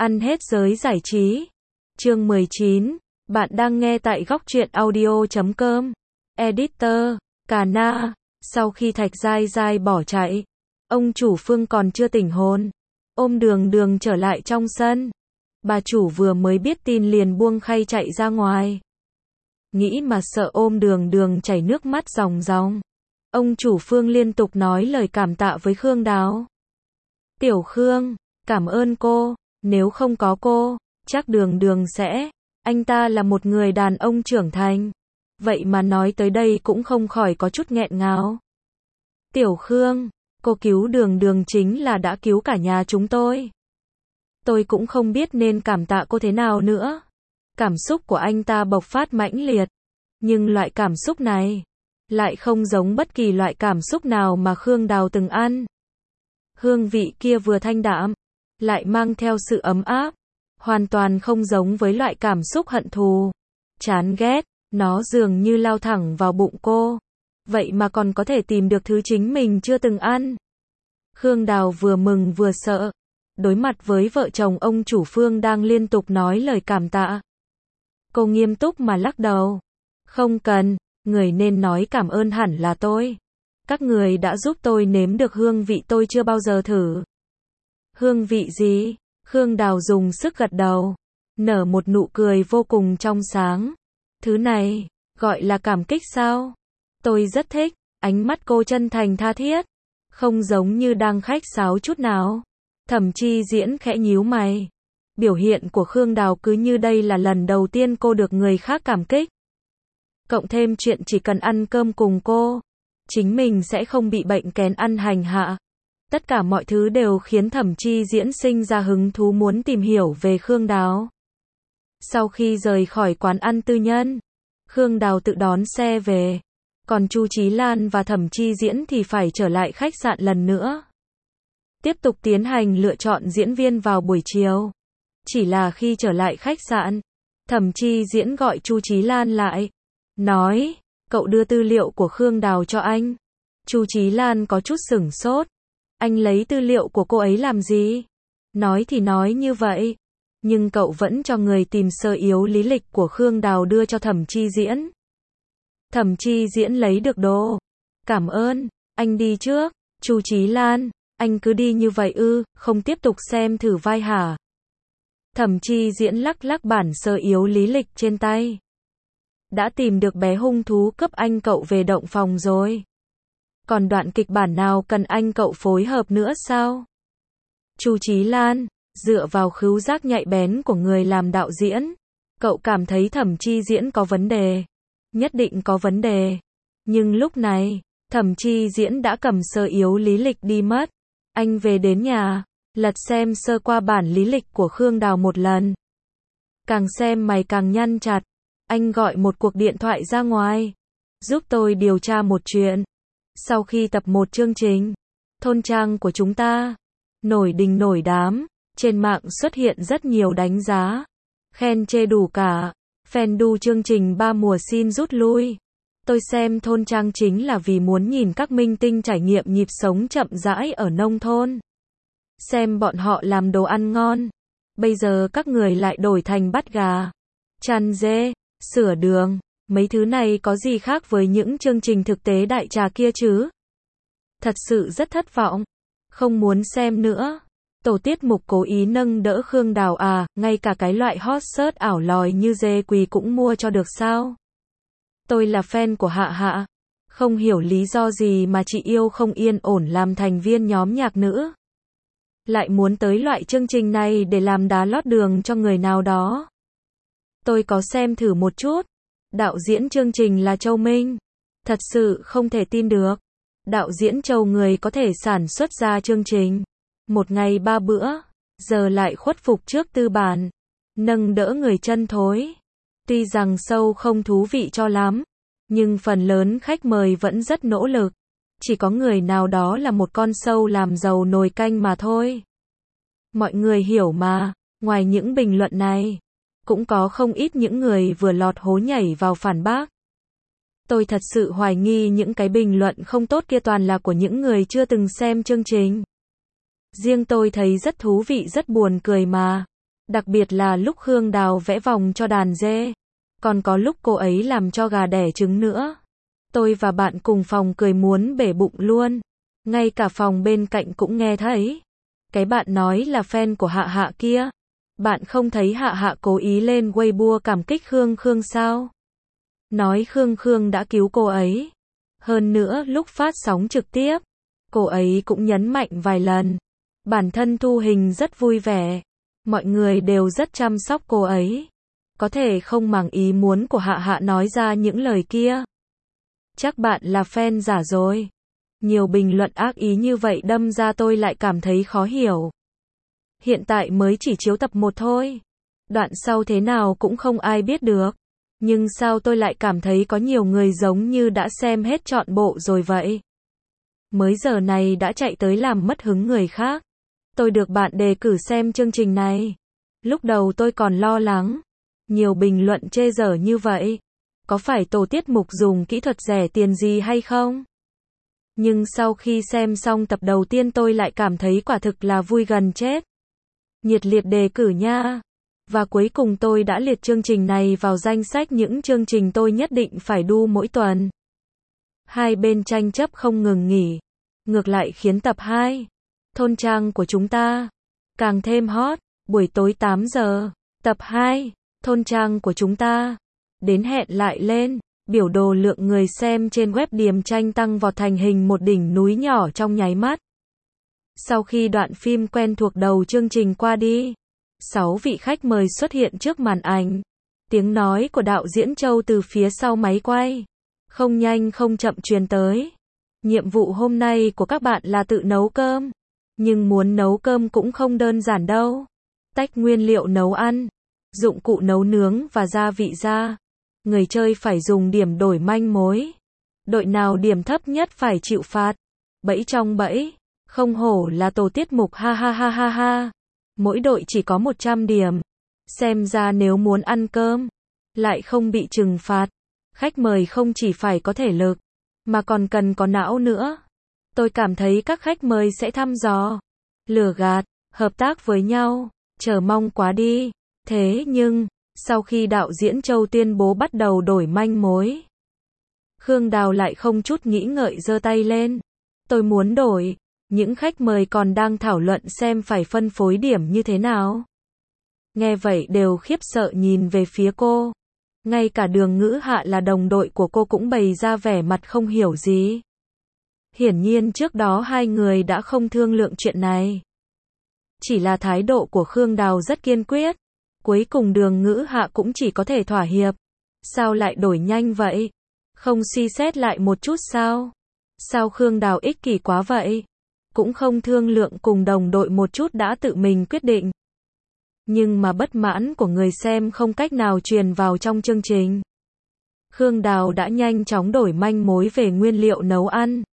Ăn hết giới giải trí. Chương 19. Bạn đang nghe tại góc truyện audio.com. Editor, Cà Na. Sau khi Thạch Giai Giai bỏ chạy, ông chủ Phương còn chưa tỉnh hồn, ôm Đường Đường trở lại trong sân. Bà chủ vừa mới biết tin liền buông khay chạy ra ngoài. Nghĩ mà sợ ôm Đường Đường chảy nước mắt ròng ròng. Ông chủ Phương liên tục nói lời cảm tạ với Khương Đào. Tiểu Khương, cảm ơn cô, nếu không có cô, chắc Đường Đường sẽ... Anh ta là một người đàn ông trưởng thành. Vậy mà nói tới đây cũng không khỏi có chút nghẹn ngào. Tiểu Khương, cô cứu Đường Đường chính là đã cứu cả nhà chúng tôi. Tôi cũng không biết nên cảm tạ cô thế nào nữa. Cảm xúc của anh ta bộc phát mãnh liệt. Nhưng loại cảm xúc này lại không giống bất kỳ loại cảm xúc nào mà Khương Đào từng ăn. Hương vị kia vừa thanh đạm, lại mang theo sự ấm áp. Hoàn toàn không giống với loại cảm xúc hận thù, chán ghét. Nó dường như lao thẳng vào bụng cô. Vậy mà còn có thể tìm được thứ chính mình chưa từng ăn. Khương Đào vừa mừng vừa sợ. Đối mặt với vợ chồng ông chủ Phương đang liên tục nói lời cảm tạ. Cô nghiêm túc mà lắc đầu. Không cần, người nên nói cảm ơn hẳn là tôi. Các người đã giúp tôi nếm được hương vị tôi chưa bao giờ thử. Hương vị gì? Khương Đào dùng sức gật đầu. Nở một nụ cười vô cùng trong sáng. Thứ này, gọi là cảm kích sao? Tôi rất thích. Ánh mắt cô chân thành tha thiết. Không giống như đang khách sáo chút nào. Thẩm Chi Diễn khẽ nhíu mày. Biểu hiện của Khương Đào cứ như đây là lần đầu tiên cô được người khác cảm kích. Cộng thêm chuyện chỉ cần ăn cơm cùng cô, chính mình sẽ không bị bệnh kén ăn hành hạ. Tất cả mọi thứ đều khiến Thẩm Chi Diễn sinh ra hứng thú muốn tìm hiểu về Khương Đào. Sau khi rời khỏi quán ăn tư nhân, Khương Đào tự đón xe về. Còn Chu Chí Lan và Thẩm Chi Diễn thì phải trở lại khách sạn lần nữa. Tiếp tục tiến hành lựa chọn diễn viên vào buổi chiều. Chỉ là khi trở lại khách sạn, Thẩm Chi Diễn gọi Chu Chí Lan lại. Nói, cậu đưa tư liệu của Khương Đào cho anh. Chu Chí Lan có chút sửng sốt. Anh lấy tư liệu của cô ấy làm gì? Nói thì nói như vậy. Nhưng cậu vẫn cho người tìm sơ yếu lý lịch của Khương Đào đưa cho Thẩm Chi Diễn. Thẩm Chi Diễn lấy được đồ. Cảm ơn, anh đi trước. Chu Chí Lan, anh cứ đi như vậy ư, không tiếp tục xem thử vai hả? Thẩm Chi Diễn lắc lắc bản sơ yếu lý lịch trên tay. Đã tìm được bé hung thú cấp anh cậu về động phòng rồi. Còn đoạn kịch bản nào cần anh cậu phối hợp nữa sao? Chu Chí Lan, dựa vào khứu giác nhạy bén của người làm đạo diễn, cậu cảm thấy Thẩm Chi Diễn có vấn đề. Nhất định có vấn đề. Nhưng lúc này, Thẩm Chi Diễn đã cầm sơ yếu lý lịch đi mất. Anh về đến nhà, lật xem sơ qua bản lý lịch của Khương Đào một lần. Càng xem mày càng nhăn chặt. Anh gọi một cuộc điện thoại ra ngoài. Giúp tôi điều tra một chuyện. Sau khi tập 1 chương trình, thôn trang của chúng ta nổi đình nổi đám. Trên mạng xuất hiện rất nhiều đánh giá, khen chê đủ cả. Fan đu chương trình 3 mùa xin rút lui. Tôi xem thôn trang chính là vì muốn nhìn các minh tinh trải nghiệm nhịp sống chậm rãi ở nông thôn. Xem bọn họ làm đồ ăn ngon. Bây giờ các người lại đổi thành bắt gà, chăn dê, sửa đường. Mấy thứ này có gì khác với những chương trình thực tế đại trà kia chứ? Thật sự rất thất vọng. Không muốn xem nữa. Tổ tiết mục cố ý nâng đỡ Khương Đào à, ngay cả cái loại hot search ảo lòi như dê quỳ cũng mua cho được sao? Tôi là fan của Hạ Hạ. Không hiểu lý do gì mà chị yêu không yên ổn làm thành viên nhóm nhạc nữ. Lại muốn tới loại chương trình này để làm đá lót đường cho người nào đó. Tôi có xem thử một chút. Đạo diễn chương trình là Châu Minh. Thật sự không thể tin được. Đạo diễn Châu người có thể sản xuất ra chương trình một ngày 3 bữa, giờ lại khuất phục trước tư bản, nâng đỡ người chân thối. Tuy rằng show không thú vị cho lắm, nhưng phần lớn khách mời vẫn rất nỗ lực. Chỉ có người nào đó là một con show làm giàu nồi canh mà thôi. Mọi người hiểu mà, ngoài những bình luận này, cũng có không ít những người vừa lọt hố nhảy vào phản bác. Tôi thật sự hoài nghi những cái bình luận không tốt kia toàn là của những người chưa từng xem chương trình. Riêng tôi thấy rất thú vị rất buồn cười mà. Đặc biệt là lúc Khương Đào vẽ vòng cho đàn dê. Còn có lúc cô ấy làm cho gà đẻ trứng nữa. Tôi và bạn cùng phòng cười muốn bể bụng luôn. Ngay cả phòng bên cạnh cũng nghe thấy. Cái bạn nói là fan của Hạ Hạ kia. Bạn không thấy Hạ Hạ cố ý lên Weibo cảm kích Khương Khương sao? Nói Khương Khương đã cứu cô ấy. Hơn nữa lúc phát sóng trực tiếp, cô ấy cũng nhấn mạnh vài lần. Bản thân thu hình rất vui vẻ. Mọi người đều rất chăm sóc cô ấy. Có thể không màng ý muốn của Hạ Hạ nói ra những lời kia. Chắc bạn là fan giả rồi. Nhiều bình luận ác ý như vậy đâm ra tôi lại cảm thấy khó hiểu. Hiện tại mới chỉ chiếu tập 1 thôi. Đoạn sau thế nào cũng không ai biết được. Nhưng sao tôi lại cảm thấy có nhiều người giống như đã xem hết trọn bộ rồi vậy? Mới giờ này đã chạy tới làm mất hứng người khác. Tôi được bạn đề cử xem chương trình này. Lúc đầu tôi còn lo lắng. Nhiều bình luận chê dở như vậy. Có phải tổ tiết mục dùng kỹ thuật rẻ tiền gì hay không? Nhưng sau khi xem xong tập đầu tiên tôi lại cảm thấy quả thực là vui gần chết. Nhiệt liệt đề cử nha. Và cuối cùng tôi đã liệt chương trình này vào danh sách những chương trình tôi nhất định phải đu mỗi tuần. Hai bên tranh chấp không ngừng nghỉ. Ngược lại khiến tập 2, thôn trang của chúng ta, càng thêm hot. Buổi tối 8 giờ, tập 2, thôn trang của chúng ta. Đến hẹn lại lên. Biểu đồ lượng người xem trên web Điềm Tranh tăng vọt thành hình một đỉnh núi nhỏ trong nháy mắt. Sau khi đoạn phim quen thuộc đầu chương trình qua đi, 6 vị khách mời xuất hiện trước màn ảnh. Tiếng nói của đạo diễn Châu từ phía sau máy quay, không nhanh không chậm truyền tới. Nhiệm vụ hôm nay của các bạn là tự nấu cơm. Nhưng muốn nấu cơm cũng không đơn giản đâu. Tách nguyên liệu nấu ăn, dụng cụ nấu nướng và gia vị ra. Người chơi phải dùng điểm đổi manh mối. Đội nào điểm thấp nhất phải chịu phạt. Bẫy trong bẫy. Không hổ là tổ tiết mục ha ha ha ha ha. Mỗi đội chỉ có 100 điểm. Xem ra nếu muốn ăn cơm, lại không bị trừng phạt. Khách mời không chỉ phải có thể lực, mà còn cần có não nữa. Tôi cảm thấy các khách mời sẽ thăm dò, lừa gạt, hợp tác với nhau. Chờ mong quá đi. Thế nhưng, sau khi đạo diễn Châu tuyên bố bắt đầu đổi manh mối, Khương Đào lại không chút nghĩ ngợi giơ tay lên. Tôi muốn đổi. Những khách mời còn đang thảo luận xem phải phân phối điểm như thế nào. Nghe vậy đều khiếp sợ nhìn về phía cô. Ngay cả Đường Ngữ Hạ là đồng đội của cô cũng bày ra vẻ mặt không hiểu gì. Hiển nhiên trước đó hai người đã không thương lượng chuyện này. Chỉ là thái độ của Khương Đào rất kiên quyết. Cuối cùng Đường Ngữ Hạ cũng chỉ có thể thỏa hiệp. Sao lại đổi nhanh vậy? Không suy xét lại một chút sao? Sao Khương Đào ích kỷ quá vậy? Cũng không thương lượng cùng đồng đội một chút đã tự mình quyết định. Nhưng mà bất mãn của người xem không cách nào truyền vào trong chương trình. Khương Đào đã nhanh chóng đổi manh mối về nguyên liệu nấu ăn.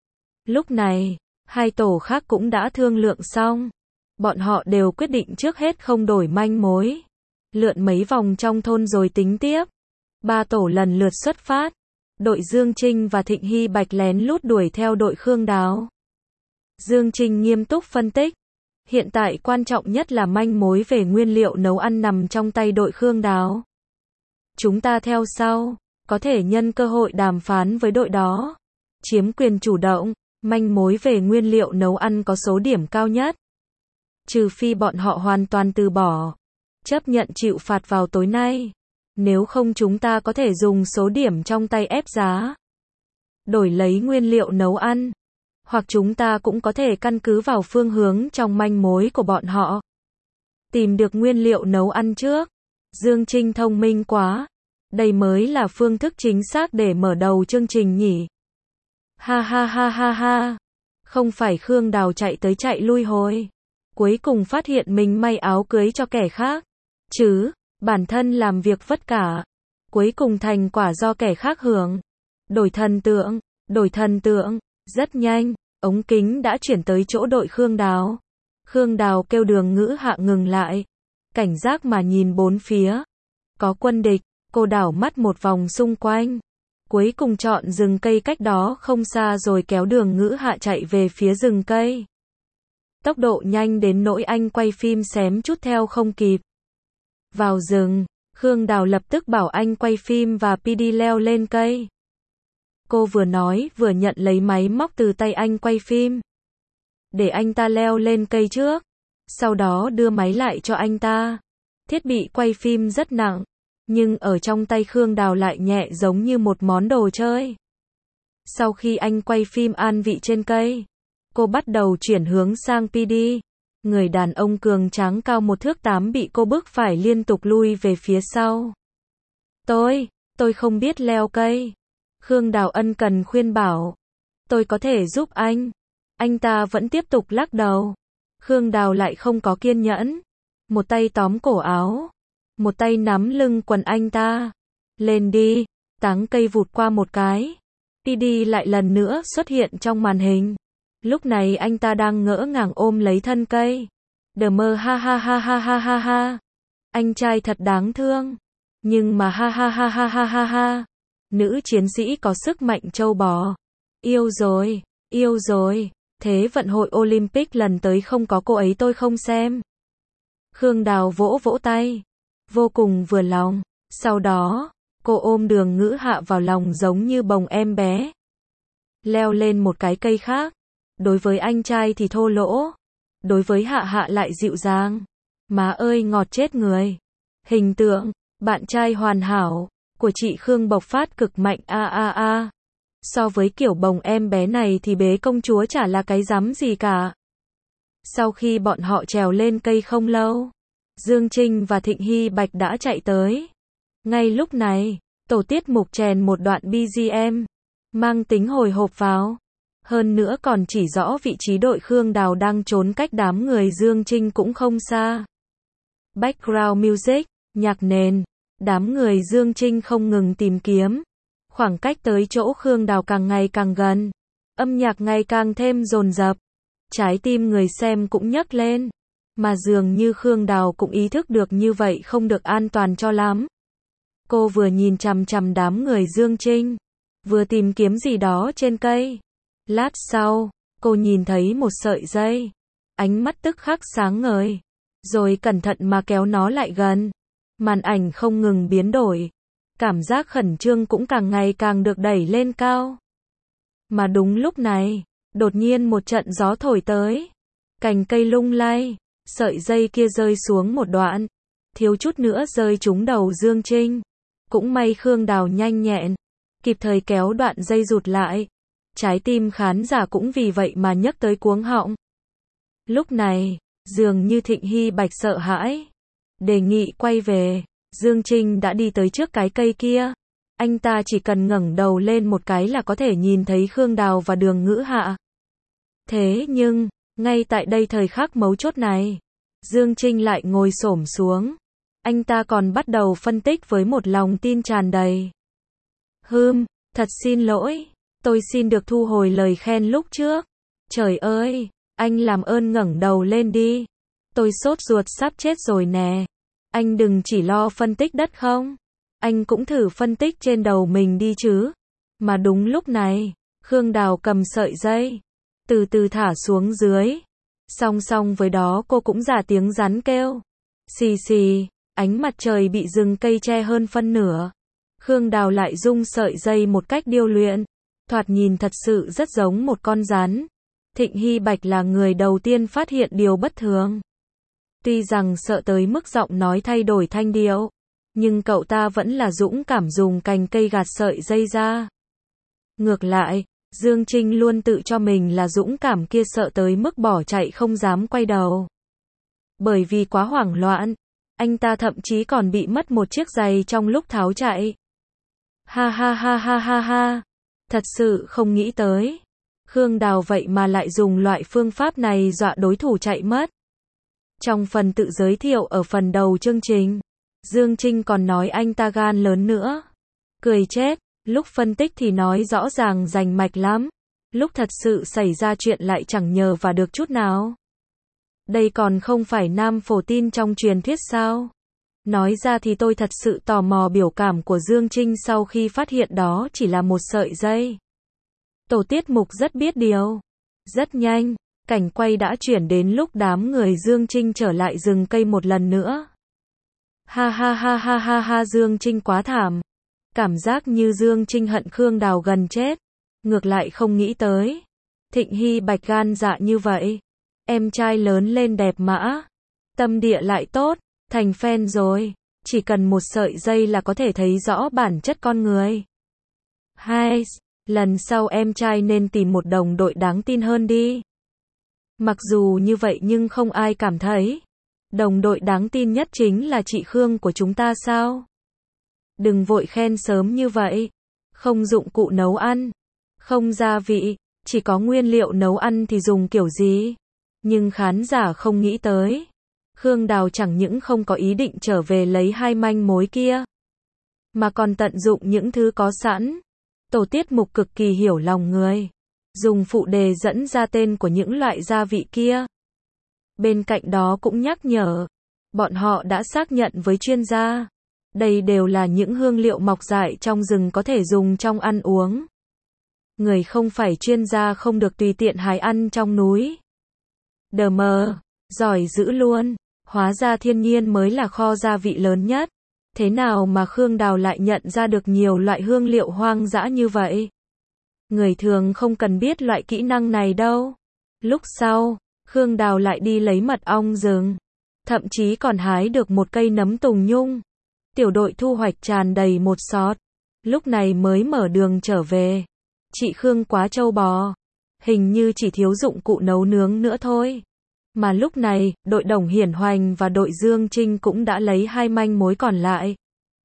Lúc này, hai tổ khác cũng đã thương lượng xong. Bọn họ đều quyết định trước hết không đổi manh mối. Lượn mấy vòng trong thôn rồi tính tiếp. Ba tổ lần lượt xuất phát. Đội Dương Trinh và Thịnh Hy Bạch lén lút đuổi theo đội Khương Đào. Dương Trinh nghiêm túc phân tích. Hiện tại quan trọng nhất là manh mối về nguyên liệu nấu ăn nằm trong tay đội Khương Đào. Chúng ta theo sau, có thể nhân cơ hội đàm phán với đội đó. Chiếm quyền chủ động, manh mối về nguyên liệu nấu ăn có số điểm cao nhất. Trừ phi bọn họ hoàn toàn từ bỏ. Chấp nhận chịu phạt vào tối nay. Nếu không chúng ta có thể dùng số điểm trong tay ép giá. Đổi lấy nguyên liệu nấu ăn. Hoặc chúng ta cũng có thể căn cứ vào phương hướng trong manh mối của bọn họ. Tìm được nguyên liệu nấu ăn trước. Dương Trinh thông minh quá. Đây mới là phương thức chính xác để mở đầu chương trình nhỉ. Ha ha ha ha ha. Không phải Khương Đào chạy tới chạy lui hồi. Cuối cùng phát hiện mình may áo cưới cho kẻ khác. Chứ, bản thân làm việc vất cả. Cuối cùng thành quả do kẻ khác hưởng. Đổi thần tượng. Rất nhanh, ống kính đã chuyển tới chỗ đội Khương Đào. Khương Đào kêu Đường Ngữ Hạ ngừng lại. Cảnh giác mà nhìn bốn phía. Có quân địch, cô đảo mắt một vòng xung quanh. Cuối cùng chọn rừng cây cách đó không xa rồi kéo Đường Ngữ Hạ chạy về phía rừng cây. Tốc độ nhanh đến nỗi anh quay phim xém chút theo không kịp. Vào rừng, Khương Đào lập tức bảo anh quay phim và PD leo lên cây. Cô vừa nói vừa nhận lấy máy móc từ tay anh quay phim. Để anh ta leo lên cây trước, sau đó đưa máy lại cho anh ta. Thiết bị quay phim rất nặng, nhưng ở trong tay Khương Đào lại nhẹ giống như một món đồ chơi. Sau khi anh quay phim an vị trên cây, cô bắt đầu chuyển hướng sang PD. Người đàn ông cường tráng cao 1 thước 8 bị cô bức phải liên tục lui về phía sau. Tôi không biết leo cây. Khương Đào ân cần khuyên bảo. Tôi có thể giúp anh. Anh ta vẫn tiếp tục lắc đầu. Khương Đào lại không có kiên nhẫn. Một tay tóm cổ áo, một tay nắm lưng quần anh ta. Lên đi, táng cây vụt qua một cái. PD lại lần nữa xuất hiện trong màn hình. Lúc này anh ta đang ngỡ ngàng ôm lấy thân cây. Đờ mơ ha ha ha ha ha ha ha. Anh trai thật đáng thương. Nhưng mà ha ha ha ha ha ha ha. Nữ chiến sĩ có sức mạnh trâu bò. Yêu rồi. Thế vận hội Olympic lần tới không có cô ấy tôi không xem. Khương Đào vỗ vỗ tay. Vô cùng vừa lòng. Sau đó, cô ôm Đường Ngữ Hạ vào lòng giống như bồng em bé. Leo lên một cái cây khác. Đối với anh trai thì thô lỗ. Đối với Hạ Hạ lại dịu dàng. Má ơi ngọt chết người. Hình tượng, bạn trai hoàn hảo, của chị Khương bộc phát cực mạnh a. So với kiểu bồng em bé này thì bế công chúa chả là cái rắm gì cả. Sau khi bọn họ trèo lên cây không lâu, Dương Trinh và Thịnh Hy Bạch đã chạy tới. Ngay lúc này, tổ tiết mục chèn một đoạn BGM, mang tính hồi hộp vào. Hơn nữa còn chỉ rõ vị trí đội Khương Đào đang trốn cách đám người Dương Trinh cũng không xa. Background music, nhạc nền, đám người Dương Trinh không ngừng tìm kiếm. Khoảng cách tới chỗ Khương Đào càng ngày càng gần. Âm nhạc ngày càng thêm dồn dập. Trái tim người xem cũng nhấc lên. Mà dường như Khương Đào cũng ý thức được như vậy không được an toàn cho lắm. Cô vừa nhìn chằm chằm đám người Dương Trinh, vừa tìm kiếm gì đó trên cây. Lát sau, cô nhìn thấy một sợi dây. Ánh mắt tức khắc sáng ngời. Rồi cẩn thận mà kéo nó lại gần. Màn ảnh không ngừng biến đổi. Cảm giác khẩn trương cũng càng ngày càng được đẩy lên cao. Mà đúng lúc này, đột nhiên một trận gió thổi tới. Cành cây lung lay, sợi dây kia rơi xuống một đoạn. Thiếu chút nữa rơi trúng đầu Dương Trinh. Cũng may Khương Đào nhanh nhẹn, kịp thời kéo đoạn dây rụt lại. Trái tim khán giả cũng vì vậy mà nhấc tới cuống họng. Lúc này, dường như Thịnh Hy Bạch sợ hãi. Đề nghị quay về. Dương Trinh đã đi tới trước cái cây kia. Anh ta chỉ cần ngẩng đầu lên một cái là có thể nhìn thấy Khương Đào và Đường Ngữ Hạ. Thế nhưng, ngay tại đây thời khắc mấu chốt này, Dương Trinh lại ngồi xổm xuống. Anh ta còn bắt đầu phân tích với một lòng tin tràn đầy. Thật xin lỗi. Tôi xin được thu hồi lời khen lúc trước. Trời ơi, anh làm ơn ngẩng đầu lên đi. Tôi sốt ruột sắp chết rồi nè. Anh đừng chỉ lo phân tích đất không. Anh cũng thử phân tích trên đầu mình đi chứ. Mà đúng lúc này, Khương Đào cầm sợi dây, từ từ thả xuống dưới. Song song với đó cô cũng giả tiếng rắn kêu. Xì xì, ánh mặt trời bị rừng cây che hơn phân nửa. Khương Đào lại rung sợi dây một cách điêu luyện. Thoạt nhìn thật sự rất giống một con rắn. Thịnh Hy Bạch là người đầu tiên phát hiện điều bất thường. Tuy rằng sợ tới mức giọng nói thay đổi thanh điệu, nhưng cậu ta vẫn là dũng cảm dùng cành cây gạt sợi dây ra. Ngược lại, Dương Trinh luôn tự cho mình là dũng cảm kia sợ tới mức bỏ chạy không dám quay đầu. Bởi vì quá hoảng loạn, anh ta thậm chí còn bị mất một chiếc giày trong lúc tháo chạy. Ha ha ha ha ha ha. Thật sự không nghĩ tới. Khương Đào vậy mà lại dùng loại phương pháp này dọa đối thủ chạy mất. Trong phần tự giới thiệu ở phần đầu chương trình, Dương Trinh còn nói anh ta gan lớn nữa. Cười chết, lúc phân tích thì nói rõ ràng rành mạch lắm. Lúc thật sự xảy ra chuyện lại chẳng nhờ và được chút nào. Đây còn không phải nam phổ tin trong truyền thuyết sao? Nói ra thì tôi thật sự tò mò biểu cảm của Dương Trinh sau khi phát hiện đó chỉ là một sợi dây. Tổ tiết mục rất biết điều. Rất nhanh, cảnh quay đã chuyển đến lúc đám người Dương Trinh trở lại rừng cây một lần nữa. Ha ha ha ha ha ha, Dương Trinh quá thảm. Cảm giác như Dương Trinh hận Khương Đào gần chết. Ngược lại không nghĩ tới. Thịnh Hy Bạch gan dạ như vậy. Em trai lớn lên đẹp mã. Tâm địa lại tốt. Thành fan rồi. Chỉ cần một sợi dây là có thể thấy rõ bản chất con người. Hai, lần sau em trai nên tìm một đồng đội đáng tin hơn đi. Mặc dù như vậy nhưng không ai cảm thấy đồng đội đáng tin nhất chính là chị Khương của chúng ta sao? Đừng vội khen sớm như vậy. Không dụng cụ nấu ăn, không gia vị, chỉ có nguyên liệu nấu ăn thì dùng kiểu gì? Nhưng khán giả không nghĩ tới. Khương Đào chẳng những không có ý định trở về lấy hai manh mối kia, mà còn tận dụng những thứ có sẵn. Tổ tiết mục cực kỳ hiểu lòng người. Dùng phụ đề dẫn ra tên của những loại gia vị kia. Bên cạnh đó cũng nhắc nhở. Bọn họ đã xác nhận với chuyên gia. Đây đều là những hương liệu mọc dại trong rừng có thể dùng trong ăn uống. Người không phải chuyên gia không được tùy tiện hái ăn trong núi. Đờ mờ, giỏi dữ luôn. Hóa ra thiên nhiên mới là kho gia vị lớn nhất. Thế nào mà Khương Đào lại nhận ra được nhiều loại hương liệu hoang dã như vậy? Người thường không cần biết loại kỹ năng này đâu. Lúc sau, Khương Đào lại đi lấy mật ong rừng. Thậm chí còn hái được một cây nấm tùng nhung. Tiểu đội thu hoạch tràn đầy một xọt. Lúc này mới mở đường trở về. Chị Khương quá trâu bò. Hình như chỉ thiếu dụng cụ nấu nướng nữa thôi. Mà lúc này, đội Đồng Hiển Hoành và đội Dương Trinh cũng đã lấy hai manh mối còn lại.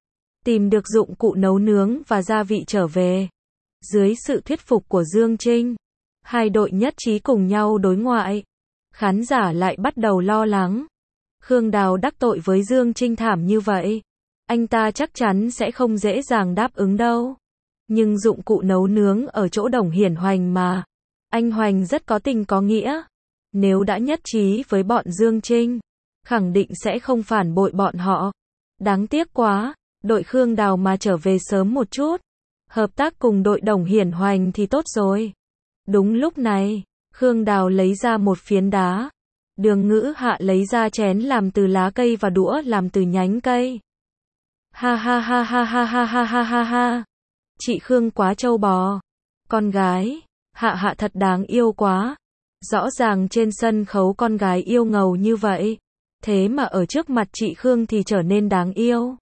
Tìm được dụng cụ nấu nướng và gia vị trở về. Dưới sự thuyết phục của Dương Trinh, hai đội nhất trí cùng nhau đối ngoại. Khán giả lại bắt đầu lo lắng. Khương Đào đắc tội với Dương Trinh thảm như vậy. Anh ta chắc chắn sẽ không dễ dàng đáp ứng đâu. Nhưng dụng cụ nấu nướng ở chỗ Đồng Hiển Hoành mà. Anh Hoành rất có tình có nghĩa. Nếu đã nhất trí với bọn Dương Trinh, khẳng định sẽ không phản bội bọn họ. Đáng tiếc quá, đội Khương Đào mà trở về sớm một chút. Hợp tác cùng đội Đồng Hiển Hoành thì tốt rồi. Đúng lúc này, Khương Đào lấy ra một phiến đá. Đường Ngữ Hạ lấy ra chén làm từ lá cây và đũa làm từ nhánh cây. Ha ha ha ha ha ha ha ha ha ha. Chị Khương quá trâu bò. Con gái, Hạ Hạ thật đáng yêu quá. Rõ ràng trên sân khấu con gái yêu ngầu như vậy. Thế mà ở trước mặt chị Khương thì trở nên đáng yêu.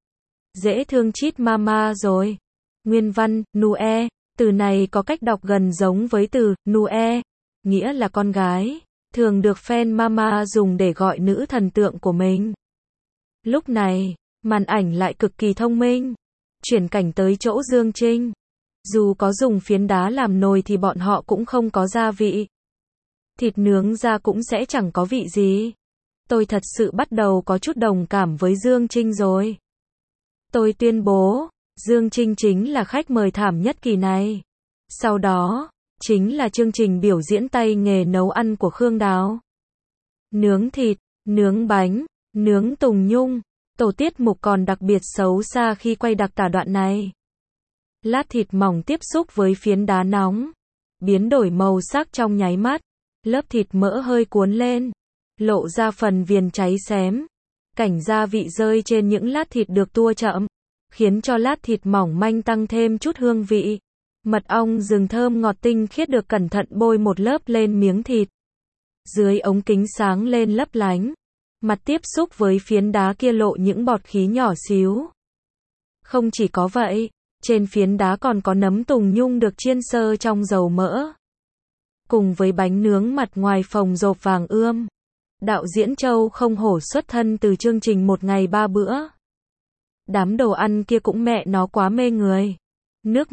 Dễ thương chít mama rồi. Nguyên văn, Nue, từ này có cách đọc gần giống với từ Nue, nghĩa là con gái, thường được fan mama dùng để gọi nữ thần tượng của mình. Lúc này, màn ảnh lại cực kỳ thông minh. Chuyển cảnh tới chỗ Dương Trinh. Dù có dùng phiến đá làm nồi thì bọn họ cũng không có gia vị. Thịt nướng ra cũng sẽ chẳng có vị gì. Tôi thật sự bắt đầu có chút đồng cảm với Dương Trinh rồi. Tôi tuyên bố, Dương Trinh chính là khách mời thảm nhất kỳ này. Sau đó, chính là chương trình biểu diễn tay nghề nấu ăn của Khương Đào. Nướng thịt, nướng bánh, nướng tùng nhung. Tổ tiết mục còn đặc biệt xấu xa khi quay đặc tả đoạn này. Lát thịt mỏng tiếp xúc với phiến đá nóng. Biến đổi màu sắc trong nháy mắt. Lớp thịt mỡ hơi cuốn lên. Lộ ra phần viền cháy xém. Cảnh gia vị rơi trên những lát thịt được tua chậm. Khiến cho lát thịt mỏng manh tăng thêm chút hương vị. Mật ong rừng thơm ngọt tinh khiết được cẩn thận bôi một lớp lên miếng thịt. Dưới ống kính sáng lên lấp lánh. Mặt tiếp xúc với phiến đá kia lộ những bọt khí nhỏ xíu. Không chỉ có vậy, trên phiến đá còn có nấm tùng nhung được chiên sơ trong dầu mỡ. Cùng với bánh nướng mặt ngoài phồng rộp vàng ươm. Đạo diễn Châu Không Hổ xuất thân từ chương trình Một Ngày Ba Bữa. Đám đồ ăn kia cũng mẹ nó quá mê người. Nước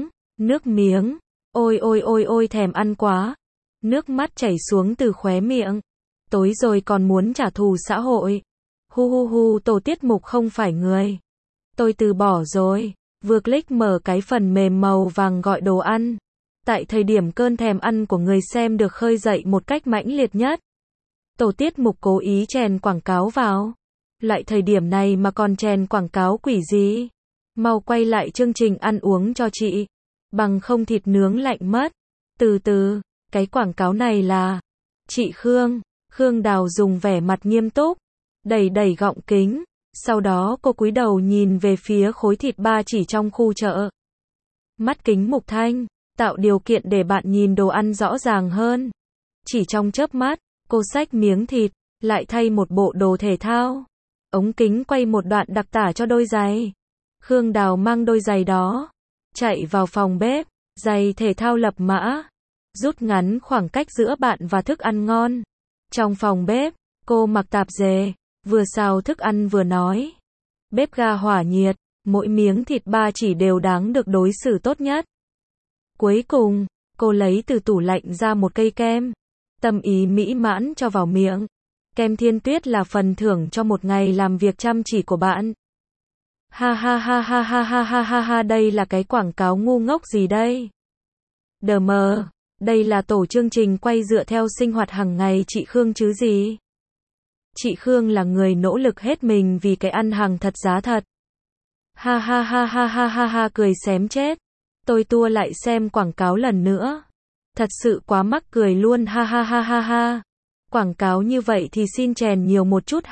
miếng, ôi ôi ôi ôi thèm ăn quá. Nước mắt chảy xuống từ khóe miệng. Tối rồi còn muốn trả thù xã hội. Hu hu hu, tổ tiết mục không phải người. Tôi từ bỏ rồi. Vừa click mở cái phần mềm màu vàng gọi đồ ăn. Tại thời điểm cơn thèm ăn của người xem được khơi dậy một cách mãnh liệt nhất. Tổ tiết mục cố ý chèn quảng cáo vào. Lại thời điểm này mà còn chèn quảng cáo quỷ gì? Mau quay lại chương trình ăn uống cho chị. Bằng không thịt nướng lạnh mất. Từ từ, cái quảng cáo này là chị Khương. Khương Đào dùng vẻ mặt nghiêm túc. Đẩy gọng kính. Sau đó cô cúi đầu nhìn về phía khối thịt ba chỉ trong khu chợ. Mắt kính mục thanh, tạo điều kiện để bạn nhìn đồ ăn rõ ràng hơn. Chỉ trong chớp mắt, cô xách miếng thịt, lại thay một bộ đồ thể thao. Ống kính quay một đoạn đặc tả cho đôi giày. Khương Đào mang đôi giày đó, chạy vào phòng bếp, giày thể thao lập mã, rút ngắn khoảng cách giữa bạn và thức ăn ngon. Trong phòng bếp, cô mặc tạp dề, vừa xào thức ăn vừa nói. Bếp ga hỏa nhiệt, mỗi miếng thịt ba chỉ đều đáng được đối xử tốt nhất. Cuối cùng, cô lấy từ tủ lạnh ra một cây kem. Tâm ý mỹ mãn cho vào miệng. Kem Thiên Tuyết là phần thưởng cho một ngày làm việc chăm chỉ của bạn. Ha ha ha ha ha ha ha ha ha, đây là cái quảng cáo ngu ngốc gì đây? Đờ mờ, đây là tổ chương trình quay dựa theo sinh hoạt hàng ngày chị Khương chứ gì? Chị Khương là người nỗ lực hết mình vì cái ăn hàng thật giá thật. Ha ha ha ha ha ha ha, cười xém chết. Tôi tua lại xem quảng cáo lần nữa. Thật sự quá mắc cười luôn, ha ha ha ha ha. Quảng cáo như vậy thì xin chèn nhiều một chút,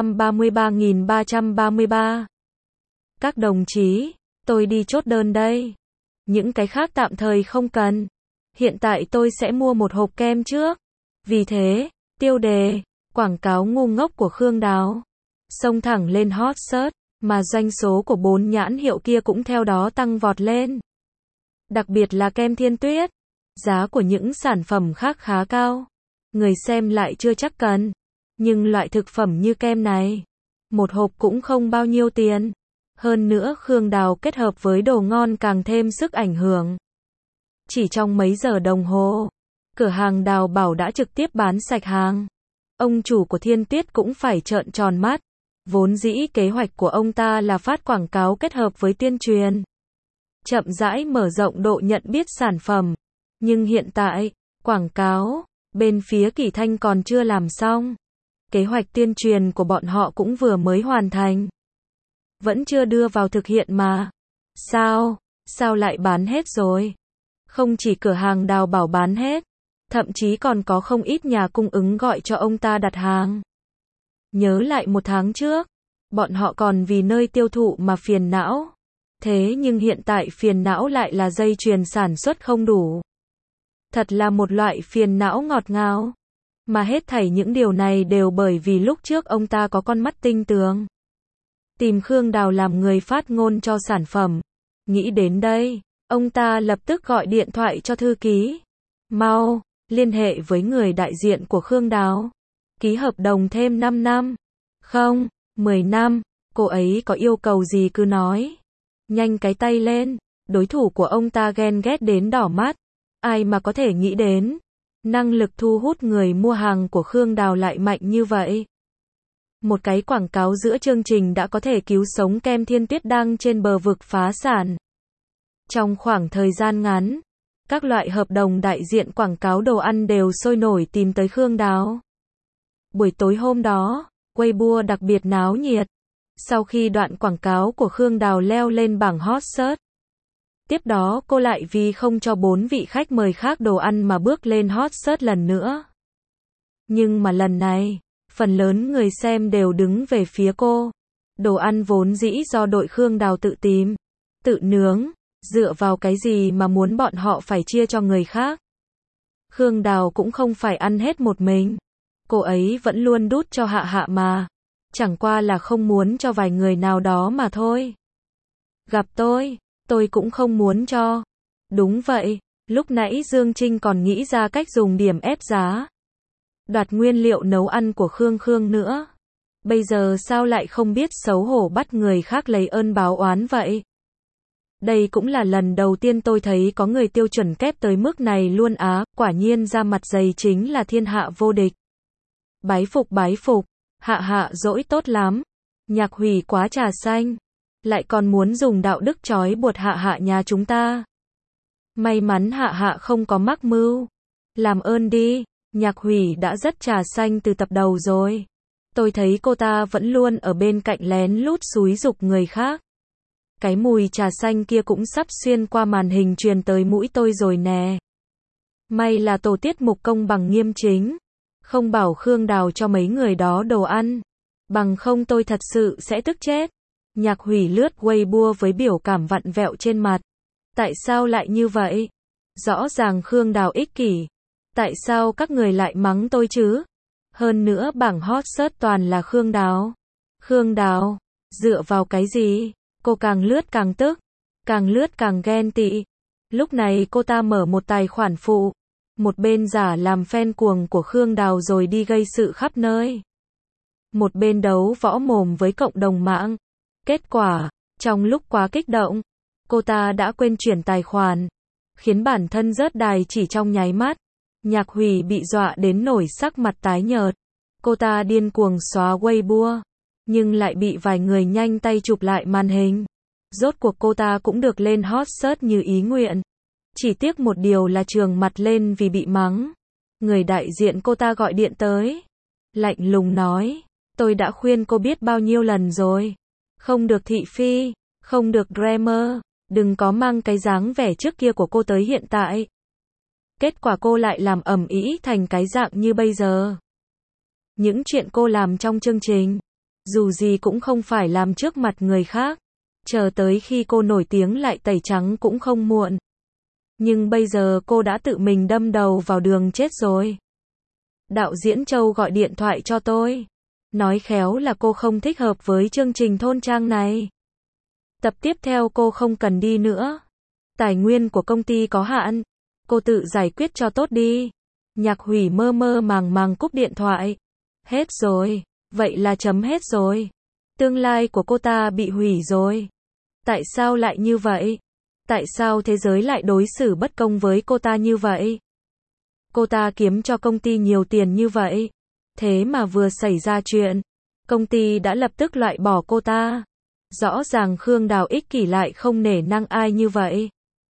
233.333. Các đồng chí, tôi đi chốt đơn đây. Những cái khác tạm thời không cần. Hiện tại tôi sẽ mua một hộp kem trước. Vì thế, tiêu đề, quảng cáo ngu ngốc của Khương Đào, xông thẳng lên hot search, mà doanh số của 4 nhãn hiệu kia cũng theo đó tăng vọt lên. Đặc biệt là kem Thiên Tuyết. Giá của những sản phẩm khác khá cao. Người xem lại chưa chắc cần. Nhưng loại thực phẩm như kem này, một hộp cũng không bao nhiêu tiền. Hơn nữa Khương Đào kết hợp với đồ ngon càng thêm sức ảnh hưởng. Chỉ trong mấy giờ đồng hồ, cửa hàng Đào Bảo đã trực tiếp bán sạch hàng. Ông chủ của Thiên Tuyết cũng phải trợn tròn mắt. Vốn dĩ kế hoạch của ông ta là phát quảng cáo kết hợp với tuyên truyền, chậm rãi mở rộng độ nhận biết sản phẩm. Nhưng hiện tại, quảng cáo, bên phía Kỳ Thanh còn chưa làm xong. Kế hoạch tuyên truyền của bọn họ cũng vừa mới hoàn thành. Vẫn chưa đưa vào thực hiện mà. Sao lại bán hết rồi? Không chỉ cửa hàng Đào Bảo bán hết, thậm chí còn có không ít nhà cung ứng gọi cho ông ta đặt hàng. Nhớ lại một tháng trước, bọn họ còn vì nơi tiêu thụ mà phiền não. Thế nhưng hiện tại phiền não lại là dây chuyền sản xuất không đủ. Thật là một loại phiền não ngọt ngào. Mà hết thảy những điều này đều bởi vì lúc trước ông ta có con mắt tinh tường. Tìm Khương Đào làm người phát ngôn cho sản phẩm. Nghĩ đến đây, ông ta lập tức gọi điện thoại cho thư ký. Mau, liên hệ với người đại diện của Khương Đào. Ký hợp đồng thêm 5 năm. Không, 10 năm, cô ấy có yêu cầu gì cứ nói. Nhanh cái tay lên, đối thủ của ông ta ghen ghét đến đỏ mắt. Ai mà có thể nghĩ đến, năng lực thu hút người mua hàng của Khương Đào lại mạnh như vậy. Một cái quảng cáo giữa chương trình đã có thể cứu sống kem Thiên Tuyết đang trên bờ vực phá sản. Trong khoảng thời gian ngắn, các loại hợp đồng đại diện quảng cáo đồ ăn đều sôi nổi tìm tới Khương Đào. Buổi tối hôm đó, Weibo đặc biệt náo nhiệt. Sau khi đoạn quảng cáo của Khương Đào leo lên bảng hot search, tiếp đó cô lại vì không cho 4 vị khách mời khác đồ ăn mà bước lên hot search lần nữa. Nhưng mà lần này, phần lớn người xem đều đứng về phía cô. Đồ ăn vốn dĩ do đội Khương Đào tự tìm, tự nướng, dựa vào cái gì mà muốn bọn họ phải chia cho người khác. Khương Đào cũng không phải ăn hết một mình. Cô ấy vẫn luôn đút cho Hạ Hạ mà. Chẳng qua là không muốn cho vài người nào đó mà thôi. Gặp tôi cũng không muốn cho. Đúng vậy, lúc nãy Dương Trinh còn nghĩ ra cách dùng điểm ép giá, đoạt nguyên liệu nấu ăn của Khương nữa. Bây giờ sao lại không biết xấu hổ bắt người khác lấy ơn báo oán vậy? Đây cũng là lần đầu tiên tôi thấy có người tiêu chuẩn kép tới mức này luôn á, quả nhiên da mặt dày chính là thiên hạ vô địch. Bái phục, Hạ Hạ dỗi tốt lắm. Nhạc Hủy quá trà xanh. Lại còn muốn dùng đạo đức trói buộc Hạ Hạ nhà chúng ta. May mắn Hạ Hạ không có mắc mưu. Làm ơn đi, Nhạc Hủy đã rất trà xanh từ tập đầu rồi. Tôi thấy cô ta vẫn luôn ở bên cạnh lén lút xúi giục người khác. Cái mùi trà xanh kia cũng sắp xuyên qua màn hình truyền tới mũi tôi rồi nè. May là tổ tiết mục công bằng nghiêm chính, không bảo Khương Đào cho mấy người đó đồ ăn. Bằng không tôi thật sự sẽ tức chết. Nhạc Hủy lướt Weibo với biểu cảm vặn vẹo trên mặt. Tại sao lại như vậy? Rõ ràng Khương Đào ích kỷ. Tại sao các người lại mắng tôi chứ? Hơn nữa bảng hot search toàn là Khương Đào. Khương Đào, dựa vào cái gì? Cô càng lướt càng tức, càng lướt càng ghen tị. Lúc này cô ta mở một tài khoản phụ, một bên giả làm fan cuồng của Khương Đào rồi đi gây sự khắp nơi. Một bên đấu võ mồm với cộng đồng mạng. Kết quả, trong lúc quá kích động, cô ta đã quên chuyển tài khoản, khiến bản thân rớt đài chỉ trong nháy mắt. Nhạc Hủy bị dọa đến nổi sắc mặt tái nhợt. Cô ta điên cuồng xóa Weibo, nhưng lại bị vài người nhanh tay chụp lại màn hình. Rốt cuộc cô ta cũng được lên hot search như ý nguyện. Chỉ tiếc một điều là trường mặt lên vì bị mắng. Người đại diện cô ta gọi điện tới, lạnh lùng nói, tôi đã khuyên cô biết bao nhiêu lần rồi. Không được thị phi, không được glamour, đừng có mang cái dáng vẻ trước kia của cô tới hiện tại. Kết quả cô lại làm ầm ĩ thành cái dạng như bây giờ. Những chuyện cô làm trong chương trình, dù gì cũng không phải làm trước mặt người khác. Chờ tới khi cô nổi tiếng lại tẩy trắng cũng không muộn. Nhưng bây giờ cô đã tự mình đâm đầu vào đường chết rồi. Đạo diễn Châu gọi điện thoại cho tôi. Nói khéo là cô không thích hợp với chương trình thôn trang này. Tập tiếp theo cô không cần đi nữa. Tài nguyên của công ty có hạn. Cô tự giải quyết cho tốt đi. Nhạc Hủy mơ mơ màng màng cúp điện thoại. Hết rồi. Vậy là chấm hết rồi. Tương lai của cô ta bị hủy rồi. Tại sao lại như vậy? Tại sao thế giới lại đối xử bất công với cô ta như vậy? Cô ta kiếm cho công ty nhiều tiền như vậy. Thế mà vừa xảy ra chuyện, công ty đã lập tức loại bỏ cô ta. Rõ ràng Khương Đào ích kỷ lại không nể nang ai như vậy.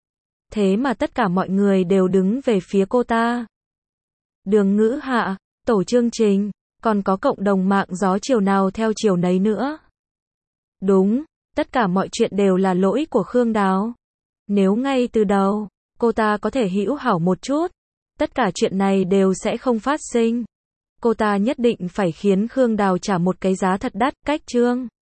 Thế mà tất cả mọi người đều đứng về phía cô ta. Đường Ngữ Hạ, tổ chương trình, còn có cộng đồng mạng gió chiều nào theo chiều nấy nữa. Đúng, tất cả mọi chuyện đều là lỗi của Khương Đào. Nếu ngay từ đầu, cô ta có thể hữu hảo một chút, tất cả chuyện này đều sẽ không phát sinh. Cô ta nhất định phải khiến Khương Đào trả một cái giá thật đắt. Cách chương